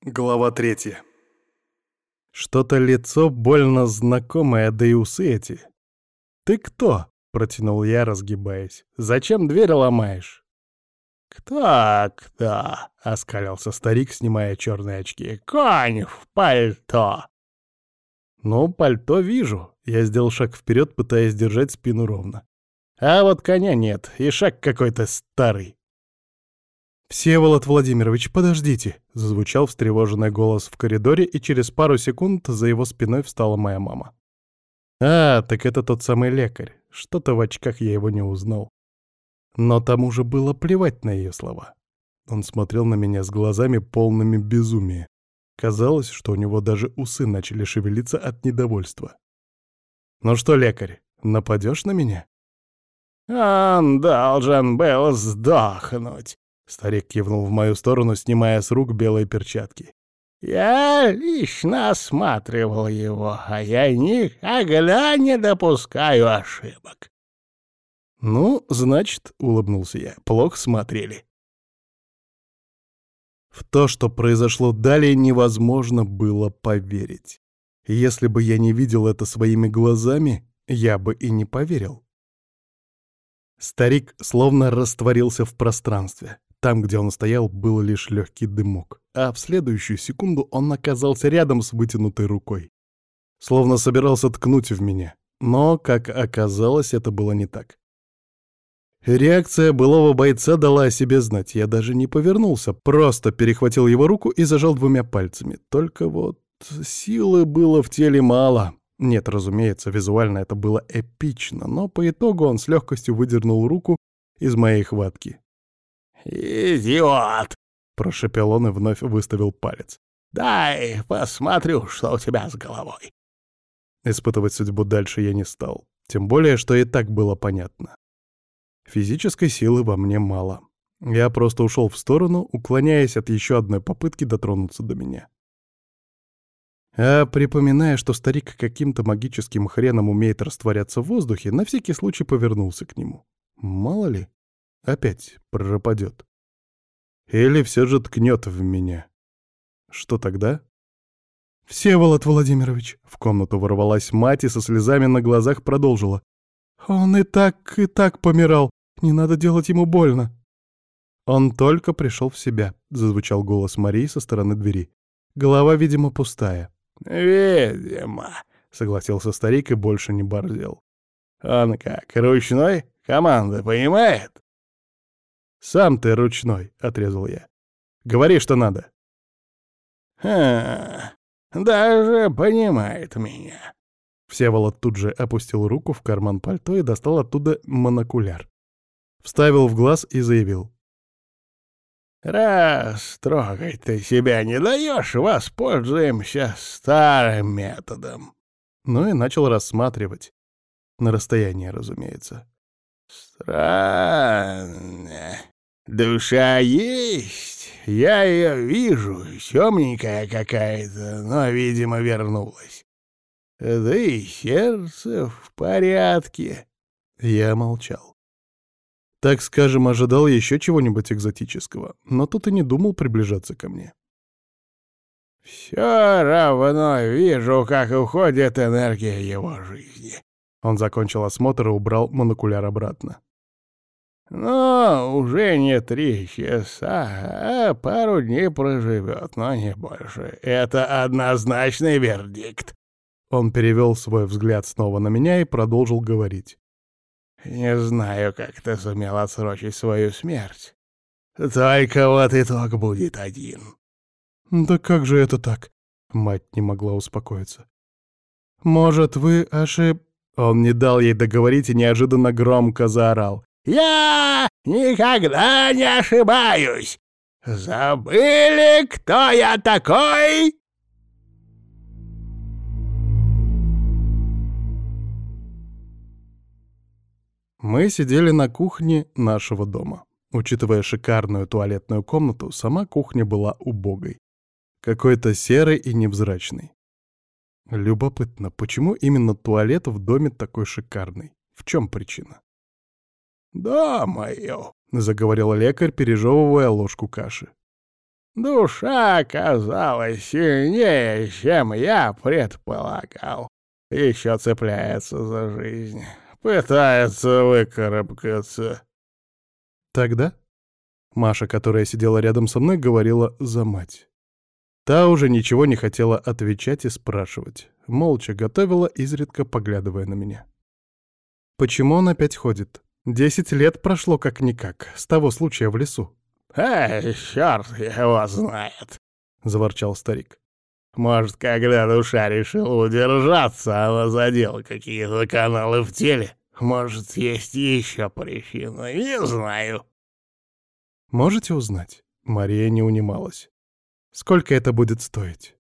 Глава 3. Что-то лицо больно знакомое, да и усы эти. «Ты кто?» — протянул я, разгибаясь. «Зачем дверь ломаешь?» «Кто?» — оскалился старик, снимая черные очки. «Конь в пальто!» «Ну, пальто вижу». Я сделал шаг вперед, пытаясь держать спину ровно. А вот коня нет, и шаг какой-то старый. «Всеволод Владимирович, подождите!» — зазвучал встревоженный голос в коридоре, и через пару секунд за его спиной встала моя мама. «А, так это тот самый лекарь. Что-то в очках я его не узнал». Но тому же было плевать на ее слова. Он смотрел на меня с глазами, полными безумия. Казалось, что у него даже усы начали шевелиться от недовольства. «Ну что, лекарь, нападешь на меня?» «Он должен был сдохнуть», — старик кивнул в мою сторону, снимая с рук белые перчатки. «Я лично осматривал его, а я никогда не допускаю ошибок». «Ну, значит, — улыбнулся я, — плохо смотрели». В то, что произошло далее, невозможно было поверить. Если бы я не видел это своими глазами, я бы и не поверил. Старик словно растворился в пространстве. Там, где он стоял, был лишь легкий дымок, а в следующую секунду он оказался рядом с вытянутой рукой. Словно собирался ткнуть в меня. Но, как оказалось, это было не так. Реакция былого бойца дала о себе знать. Я даже не повернулся, просто перехватил его руку и зажал двумя пальцами. Только вот силы было в теле мало. Нет, разумеется, визуально это было эпично, но по итогу он с легкостью выдернул руку из моей хватки. «Идиот!» — прошепел он и вновь выставил палец. «Дай посмотрю, что у тебя с головой». Испытывать судьбу дальше я не стал. Тем более, что и так было понятно. Физической силы во мне мало. Я просто ушел в сторону, уклоняясь от еще одной попытки дотронуться до меня. А припоминая, что старик каким-то магическим хреном умеет растворяться в воздухе, на всякий случай повернулся к нему. Мало ли, опять пропадет. Или все же ткнет в меня. Что тогда? «Всеволод Владимирович!» — в комнату ворвалась мать и со слезами на глазах продолжила. «Он и так помирал. Не надо делать ему больно». «Он только пришел в себя», — зазвучал голос Марии со стороны двери. Голова, видимо, пустая. «Видимо», — согласился старик и больше не борзел. «Он как, ручной? Команды понимает?» «Сам ты ручной», — отрезал я. «Говори, что надо». Даже понимает меня». Всеволод тут же опустил руку в карман пальто и достал оттуда монокуляр. Вставил в глаз и заявил. «Раз трогать ты себя не даешь, воспользуемся старым методом». Ну и начал рассматривать. На расстоянии, разумеется. «Странно. Душа есть. Я ее вижу, темненькая какая-то, но, видимо, вернулась. Да и сердце в порядке». Я молчал. Так скажем, ожидал еще чего-нибудь экзотического, но тут и не думал приближаться ко мне. «Все равно вижу, как уходит энергия его жизни». Он закончил осмотр и убрал монокуляр обратно. «Но уже не 3 часа, а пару дней проживет, но не больше. Это однозначный вердикт». Он перевел свой взгляд снова на меня и продолжил говорить. «Не знаю, как ты сумел отсрочить свою смерть. Только вот итог будет один». «Да как же это так?» Мать не могла успокоиться. «Может, вы Он не дал ей договорить и неожиданно громко заорал. «Я никогда не ошибаюсь! Забыли, кто я такой?» Мы сидели на кухне нашего дома. Учитывая шикарную туалетную комнату, сама кухня была убогой. Какой-то серой и невзрачной. Любопытно, почему именно туалет в доме такой шикарный? В чем причина? «Думаю», — заговорил лекарь, пережевывая ложку каши. Душа оказалась сильнее, чем я предполагал. Еще цепляется за жизнь, пытается выкарабкаться. Тогда Маша, которая сидела рядом со мной, говорила за мать. Та уже ничего не хотела отвечать и спрашивать. Молча готовила, изредка поглядывая на меня. Почему он опять ходит? 10 лет прошло как-никак, с того случая в лесу. Чёрт его знает», — заворчал старик. «Может, когда душа решила удержаться, она задела какие-то каналы в теле? Может, есть еще причина, не знаю». Можете узнать? Мария не унималась. Сколько это будет стоить?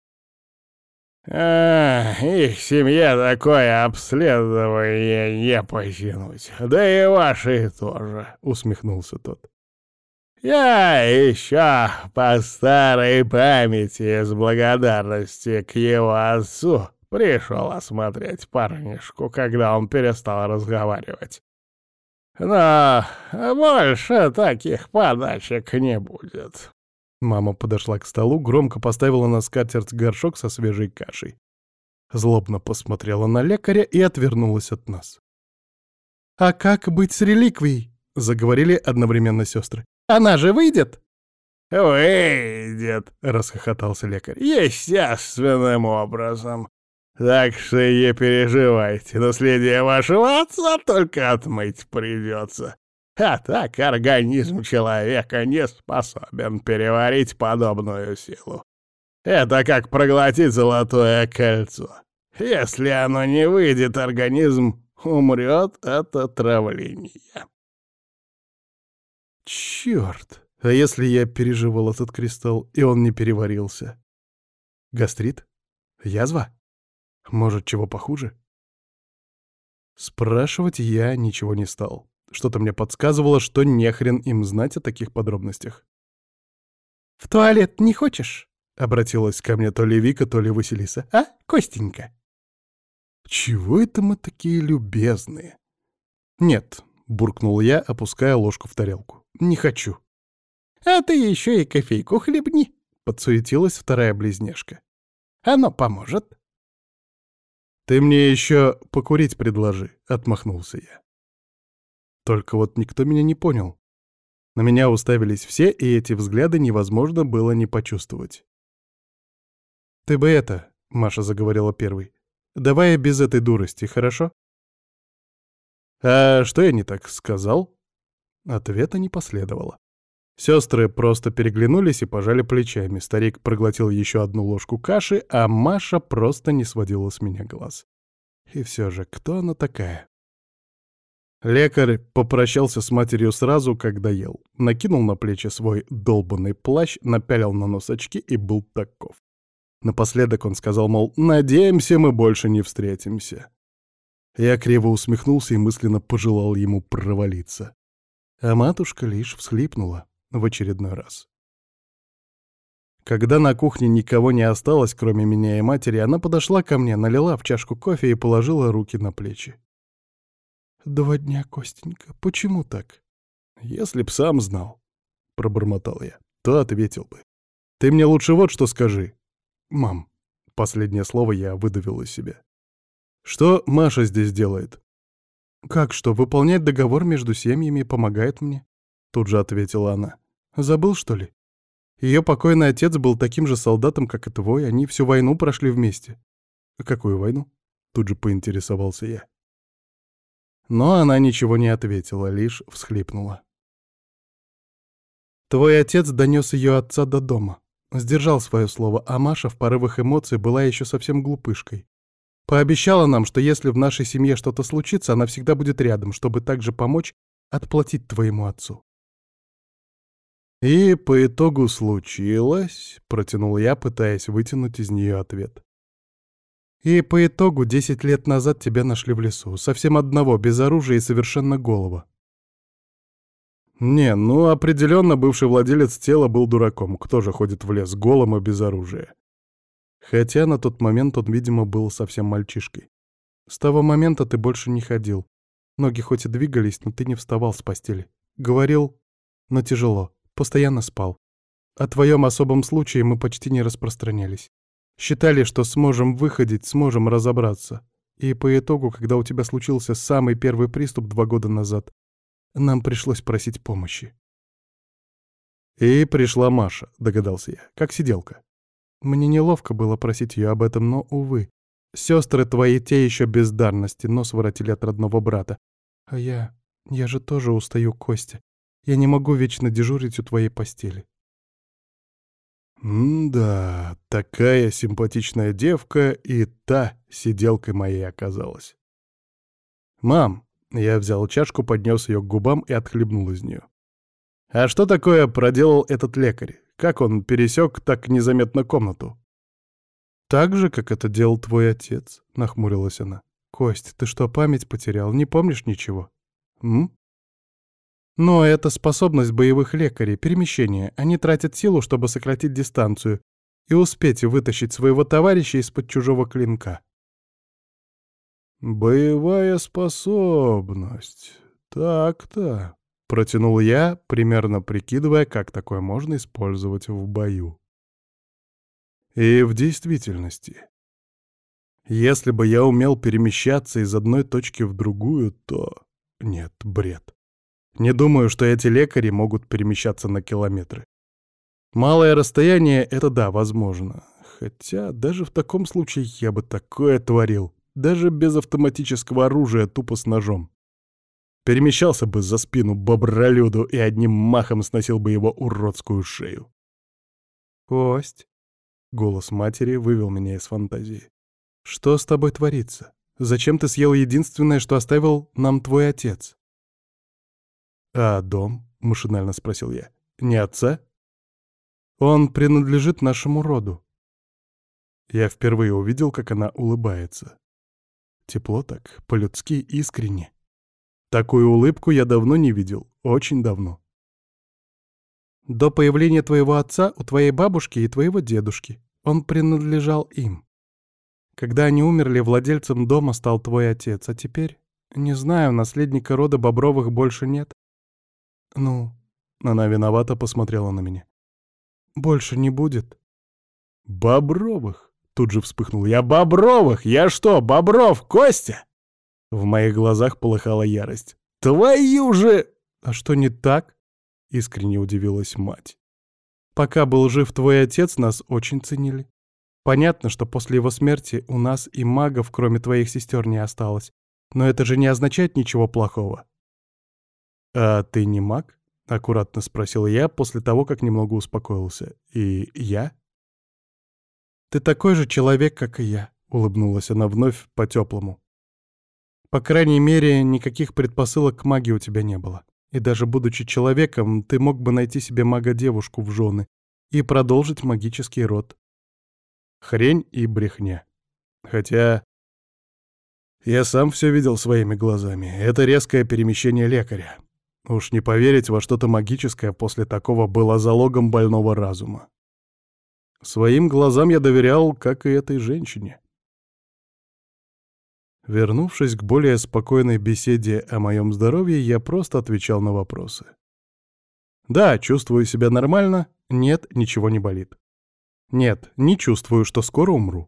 Их семье такое обследование не потянуть. Да и вашей тоже», — усмехнулся тот. «Я еще по старой памяти с благодарности к его отцу пришел осмотреть парнишку, когда он перестал разговаривать. Но больше таких подачек не будет». Мама подошла к столу, громко поставила на скатерть горшок со свежей кашей. Злобно посмотрела на лекаря и отвернулась от нас. «А как быть с реликвией?» — заговорили одновременно сестры. «Она же выйдет?» «Выйдет», — расхохотался лекарь, — «естественным образом. Так что не переживайте, наследие вашего отца только отмыть придется. А так организм человека не способен переварить подобную силу. Это как проглотить золотое кольцо. Если оно не выйдет, организм умрет от отравления». Черт! А если я переживал этот кристалл, и он не переварился? Гастрит? Язва? Может, чего похуже? Спрашивать я ничего не стал. Что-то мне подсказывало, что нехрен им знать о таких подробностях. «В туалет не хочешь?» — обратилась ко мне то ли Вика, то ли Василиса. «А, Костенька?» «Чего это мы такие любезные?» «Нет», — буркнул я, опуская ложку в тарелку. «Не хочу». «А ты еще и кофейку хлебни», — подсуетилась вторая близняшка. «Оно поможет». «Ты мне еще покурить предложи», — отмахнулся я. Только вот никто меня не понял. На меня уставились все, и эти взгляды невозможно было не почувствовать. «Ты бы это», — Маша заговорила первой, — «давай без этой дурости, хорошо?» «А что я не так сказал?» Ответа не последовало. Сестры просто переглянулись и пожали плечами. Старик проглотил еще одну ложку каши, а Маша просто не сводила с меня глаз. И все же, кто она такая? Лекарь попрощался с матерью сразу, когда ел. Накинул на плечи свой долбанный плащ, напялил на нос очки и был таков. Напоследок он сказал, мол, «Надеемся, мы больше не встретимся». Я криво усмехнулся и мысленно пожелал ему провалиться. А матушка лишь всхлипнула в очередной раз. Когда на кухне никого не осталось, кроме меня и матери, она подошла ко мне, налила в чашку кофе и положила руки на плечи. 2 дня, Костенька, почему так? Если б сам знал, — пробормотал я, — то ответил бы. Ты мне лучше вот что скажи. Мам, последнее слово я выдавил из себя. Что Маша здесь делает? Как что, выполнять договор между семьями помогает мне? Тут же ответила она. Забыл, что ли? Ее покойный отец был таким же солдатом, как и твой, они всю войну прошли вместе. Какую войну? Тут же поинтересовался я. Но она ничего не ответила, лишь всхлипнула. Твой отец донес ее отца до дома. Сдержал свое слово, а Маша в порывах эмоций была еще совсем глупышкой. Пообещала нам, что если в нашей семье что-то случится, она всегда будет рядом, чтобы также помочь отплатить твоему отцу. И по итогу случилось, протянул я, пытаясь вытянуть из нее ответ. И по итогу 10 лет назад тебя нашли в лесу, совсем одного, без оружия и совершенно голого. Не, ну определенно бывший владелец тела был дураком, кто же ходит в лес голым и без оружия. Хотя на тот момент он, видимо, был совсем мальчишкой. С того момента ты больше не ходил. Ноги хоть и двигались, но ты не вставал с постели. Говорил, но тяжело, постоянно спал. О твоем особом случае мы почти не распространялись. Считали, что сможем выходить, сможем разобраться. И по итогу, когда у тебя случился самый первый приступ 2 года назад, нам пришлось просить помощи. И пришла Маша, догадался я, как сиделка. Мне неловко было просить ее об этом, но, увы. Сестры твои те еще бездарности, нос воротили от родного брата. А я же тоже устаю, Костя. Я не могу вечно дежурить у твоей постели. Да, такая симпатичная девка и та сиделкой моей оказалась. «Мам!» — я взял чашку, поднес ее к губам и отхлебнул из нее. «А что такое проделал этот лекарь? Как он пересек так незаметно комнату?» «Так же, как это делал твой отец», — нахмурилась она. «Кость, ты что, память потерял? Не помнишь ничего?» «Но это способность боевых лекарей, перемещение. Они тратят силу, чтобы сократить дистанцию и успеть вытащить своего товарища из-под чужого клинка». «Боевая способность. Так-то», — протянул я, примерно прикидывая, как такое можно использовать в бою. И в действительности, если бы я умел перемещаться из одной точки в другую, то... Нет, бред. Не думаю, что эти лекари могут перемещаться на километры. Малое расстояние — это да, возможно. Хотя даже в таком случае я бы такое творил. Даже без автоматического оружия, тупо с ножом. Перемещался бы за спину бобролюду и одним махом сносил бы его уродскую шею. «Кость», — голос матери вывел меня из фантазии. «Что с тобой творится? Зачем ты съел единственное, что оставил нам твой отец?» «А дом?» — машинально спросил я. «Не отца?» «Он принадлежит нашему роду». Я впервые увидел, как она улыбается. Тепло так, по-людски искренне. Такую улыбку я давно не видел, очень давно. «До появления твоего отца у твоей бабушки и твоего дедушки. Он принадлежал им. Когда они умерли, владельцем дома стал твой отец, а теперь, не знаю, наследника рода Бобровых больше нет. Ну, она виновато посмотрела на меня. Больше не будет». «Бобровых?» — тут же вспыхнул я. «Бобровых? Я что, Бобров, Костя?» В моих глазах полыхала ярость. «Твою же...» «А что не так?» — искренне удивилась мать. «Пока был жив твой отец, нас очень ценили. Понятно, что после его смерти у нас и магов, кроме твоих сестер, не осталось. Но это же не означает ничего плохого». «А ты не маг?» — аккуратно спросил я после того, как немного успокоился. «И я?» «Ты такой же человек, как и я», — улыбнулась она вновь по-теплому. «По крайней мере, никаких предпосылок к магии у тебя не было. И даже будучи человеком, ты мог бы найти себе мага-девушку в жены и продолжить магический род». Хрень и брехня. Хотя... я сам все видел своими глазами. Это резкое перемещение лекаря. Уж не поверить во что-то магическое после такого было залогом больного разума. Своим глазам я доверял, как и этой женщине. Вернувшись к более спокойной беседе о моем здоровье, я просто отвечал на вопросы. Да, чувствую себя нормально, нет, ничего не болит. Нет, не чувствую, что скоро умру.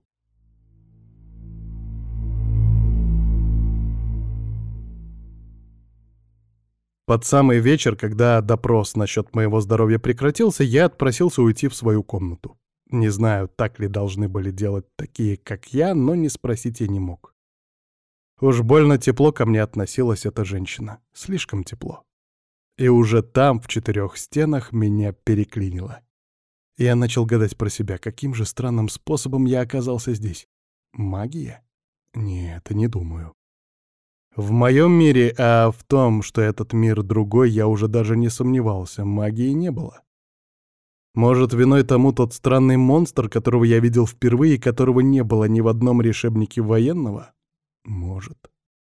Под самый вечер, когда допрос насчет моего здоровья прекратился, я отпросился уйти в свою комнату. Не знаю, так ли должны были делать такие, как я, но не спросить я не мог. Уж больно тепло ко мне относилась эта женщина. Слишком тепло. И уже там, в 4 стенах, меня переклинило. Я начал гадать про себя, каким же странным способом я оказался здесь. Магия? Нет, не думаю. В моем мире, а в том, что этот мир другой, я уже даже не сомневался, магии не было. Может, виной тому тот странный монстр, которого я видел впервые и которого не было ни в одном решебнике военного? Может.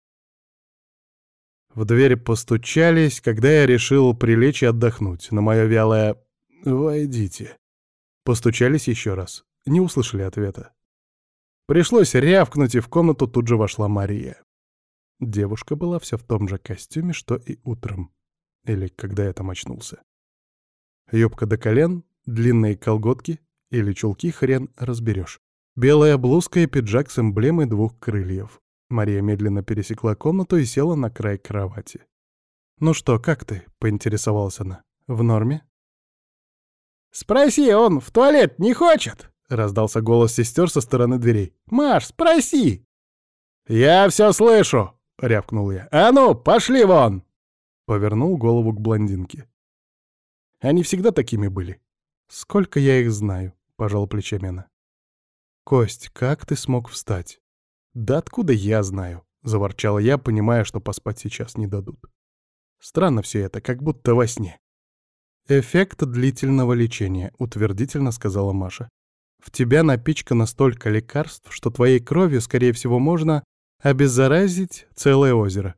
В дверь постучались, когда я решил прилечь и отдохнуть. На мое вялое «Войдите». Постучались еще раз. Не услышали ответа. Пришлось рявкнуть, и в комнату тут же вошла Мария. Девушка была вся в том же костюме, что и утром. Или когда я там очнулся. Юбка до колен, Длинные колготки или чулки хрен разберешь. Белая блузка и пиджак с эмблемой 2 крыльев. Мария медленно пересекла комнату и села на край кровати. «Ну что, как ты?» — поинтересовалась она. «В норме?» «Спроси, он в туалет не хочет?» — раздался голос сестер со стороны дверей. «Маш, спроси!» «Я все слышу!» — рявкнул я. «А ну, пошли вон!» Повернул голову к блондинке. Они всегда такими были. «Сколько я их знаю?» — пожал плечами она. «Кость, как ты смог встать?» «Да откуда я знаю?» — заворчал я, понимая, что поспать сейчас не дадут. Странно все это, как будто во сне. «Эффект длительного лечения», — утвердительно сказала Маша. «В тебя напичкано столько лекарств, что твоей кровью, скорее всего, можно обеззаразить целое озеро».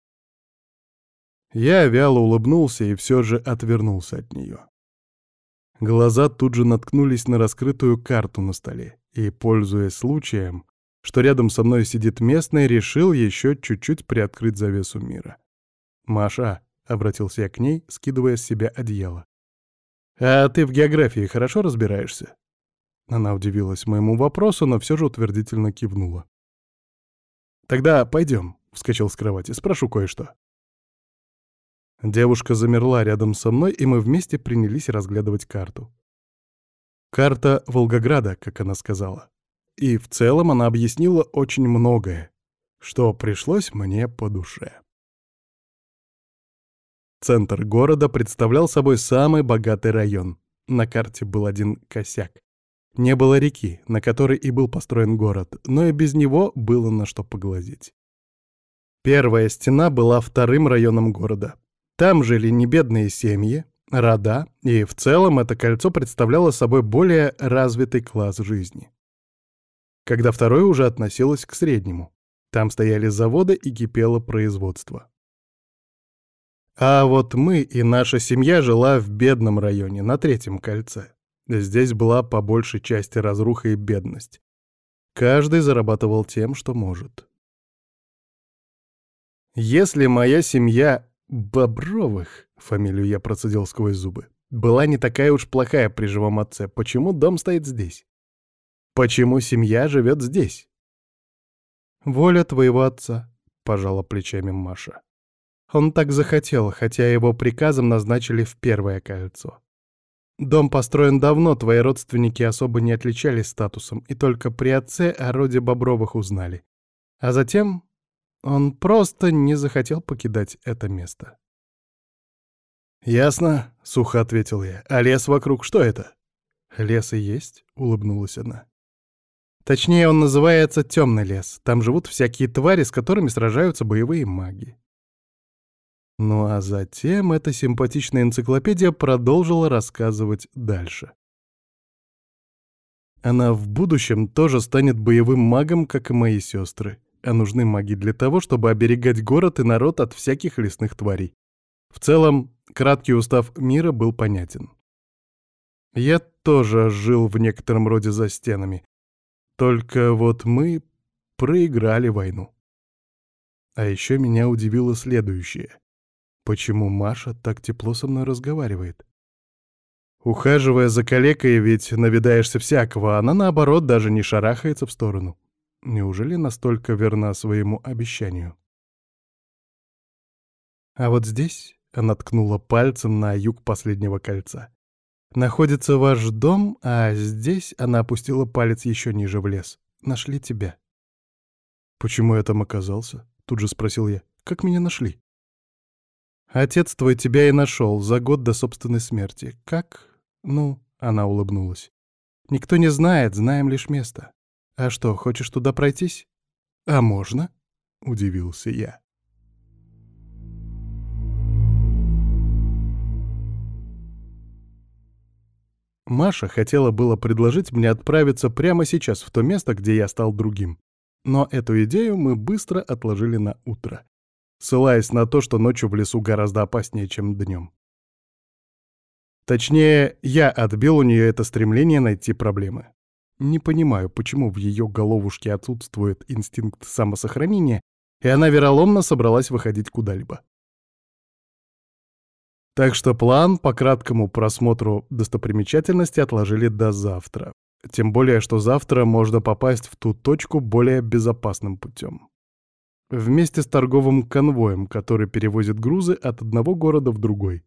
Я вяло улыбнулся и все же отвернулся от нее. Глаза тут же наткнулись на раскрытую карту на столе, и, пользуясь случаем, что рядом со мной сидит местный, решил еще чуть-чуть приоткрыть завесу мира. «Маша», — обратился я к ней, скидывая с себя одеяло, «а ты в географии хорошо разбираешься?» Она удивилась моему вопросу, но все же утвердительно кивнула. «Тогда пойдем», — вскочил с кровати, — «спрошу кое-что». Девушка замерла рядом со мной, и мы вместе принялись разглядывать карту. Карта Волгограда, как она сказала. И в целом она объяснила очень многое, что пришлось мне по душе. Центр города представлял собой самый богатый район. На карте был один косяк. Не было реки, на которой и был построен город, но и без него было на что поглазеть. Первая стена была вторым районом города. Там жили небедные семьи, рода, и в целом это кольцо представляло собой более развитый класс жизни. Когда второе уже относилось к среднему. Там стояли заводы и кипело производство. А вот мы и наша семья жила в бедном районе, на третьем кольце. Здесь была по большей части разруха и бедность. Каждый зарабатывал тем, что может. Если моя семья Бобровых, фамилию я процедил сквозь зубы, была не такая уж плохая при живом отце, почему дом стоит здесь? Почему семья живет здесь? «Воля твоего отца», — пожала плечами Маша. «Он так захотел, хотя его приказом назначили в первое кольцо. Дом построен давно, твои родственники особо не отличались статусом, и только при отце о роде Бобровых узнали. А затем он просто не захотел покидать это место». «Ясно», — сухо ответил я. «А лес вокруг, что это?» «Лес и есть», — улыбнулась она. «Точнее, он называется Темный лес. Там живут всякие твари, с которыми сражаются боевые маги». Ну а затем эта симпатичная энциклопедия продолжила рассказывать дальше. Она в будущем тоже станет боевым магом, как и мои сестры. А нужны маги для того, чтобы оберегать город и народ от всяких лесных тварей. В целом, краткий устав мира был понятен. Я тоже жил в некотором роде за стенами. Только вот мы проиграли войну. А еще меня удивило следующее. Почему Маша так тепло со мной разговаривает? Ухаживая за калекой, ведь навидаешься всякого, а она, наоборот, даже не шарахается в сторону. Неужели настолько верна своему обещанию? А вот здесь она ткнула пальцем на юг последнего кольца. Находится ваш дом, а здесь она опустила палец еще ниже в лес. Нашли тебя. Почему я там оказался? Тут же спросил я. Как меня нашли? Отец твой тебя и нашел за год до собственной смерти. Как? Ну, она улыбнулась. Никто не знает, знаем лишь место. А что, хочешь туда пройтись? А можно? Удивился я. Маша хотела было предложить мне отправиться прямо сейчас в то место, где я стал другим. Но эту идею мы быстро отложили на утро, ссылаясь на то, что ночью в лесу гораздо опаснее, чем днем. Точнее, я отбил у нее это стремление найти проблемы. Не понимаю, почему в ее головушке отсутствует инстинкт самосохранения, и она вероломно собралась выходить куда-либо. Так что план по краткому просмотру достопримечательностей отложили до завтра. Тем более, что завтра можно попасть в ту точку более безопасным путем. Вместе с торговым конвоем, который перевозит грузы от одного города в другой.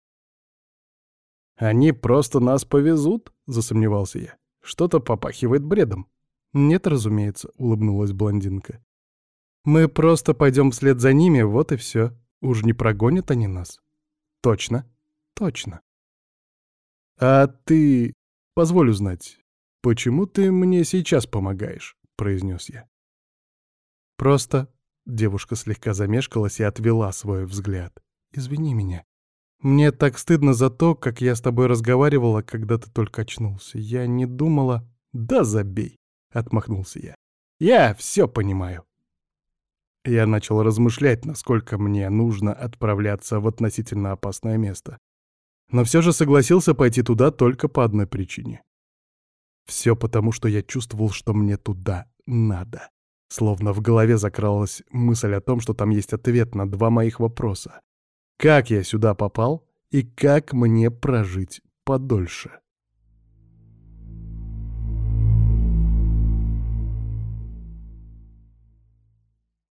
«Они просто нас повезут?» — засомневался я. «Что-то попахивает бредом». «Нет, разумеется», — улыбнулась блондинка. «Мы просто пойдем вслед за ними, вот и все. Уж не прогонят они нас». «Точно, точно». «А ты, позволь узнать, почему ты мне сейчас помогаешь?» — произнес я. «Просто...» — девушка слегка замешкалась и отвела свой взгляд. «Извини меня. Мне так стыдно за то, как я с тобой разговаривала, когда ты только очнулся. Я не думала...» «Да забей!» — отмахнулся я. «Я все понимаю». Я начал размышлять, насколько мне нужно отправляться в относительно опасное место. Но все же согласился пойти туда только по одной причине. Все потому, что я чувствовал, что мне туда надо. Словно в голове закралась мысль о том, что там есть ответ на два моих вопроса. Как я сюда попал и как мне прожить подольше?